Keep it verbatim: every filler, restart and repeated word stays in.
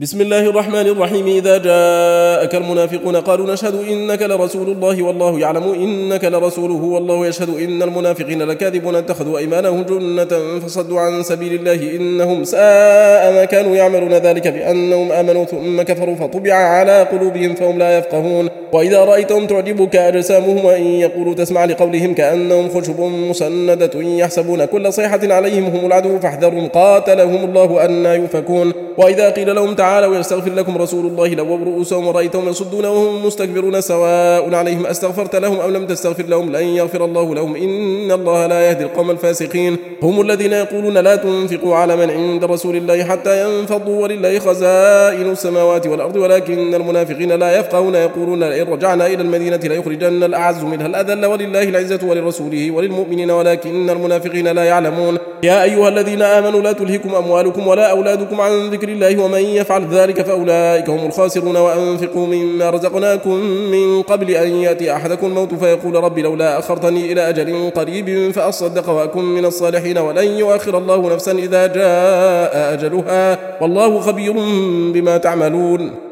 بسم الله الرحمن الرحيم. إذا جاءك المنافقون قالوا نشهد إنك لرسول الله والله يعلم إنك لرسوله والله يشهد إن المنافقين لكاذبون اتخذوا أيمانهم جنة فصدوا عن سبيل الله إنهم ساء ما كانوا يعملون ذلك بأنهم آمنوا ثم كفروا فطبع على قلوبهم فهم لا يفقهون. وإذا رأيتهم تعجبك أجسامهم وإن يقولوا تسمع لقولهم كأنهم خشب مسندة يحسبون كل صيحة عليهم هم العدو فاحذرهم قاتلهم الله أنى يؤفكون. وإذا قيل لهم تعالوا يستغفر لكم رسول الله لووا رؤوسهم ورأيتهم يصدون وهم مستكبرون سواء عليهم أستغفرت لهم أو لم تستغفر لهم لن يغفر الله لهم إن الله لا يهدي القوم الفاسقين. هم الذين يقولون لا تنفقوا على من عند رسول الله حتى ينفضوا ولله خزائن السماوات والأرض ولكن المنافقين لا يفقهون يقولون لئن رجعنا إلى المدينة ليخرجن الأعز منها الأذل ولله العزة ولرسوله وللمؤمنين ولكن المنافقين لا يعلمون. يا أيها الذين آمنوا لا تلهكم أموالكم ولا أولادكم عن ذكر الله ومن يفعل ذلك فأولئك هم الخاسرون. وأنفقوا مما رزقناكم من قبل أن يأتي أحدكم الموت فيقول رب لولا أخرتني إلى أجل قريب فأصدق وأكن من الصالحين ولن يؤخر الله نفسا إذا جاء أجلها والله خبير بما تعملون.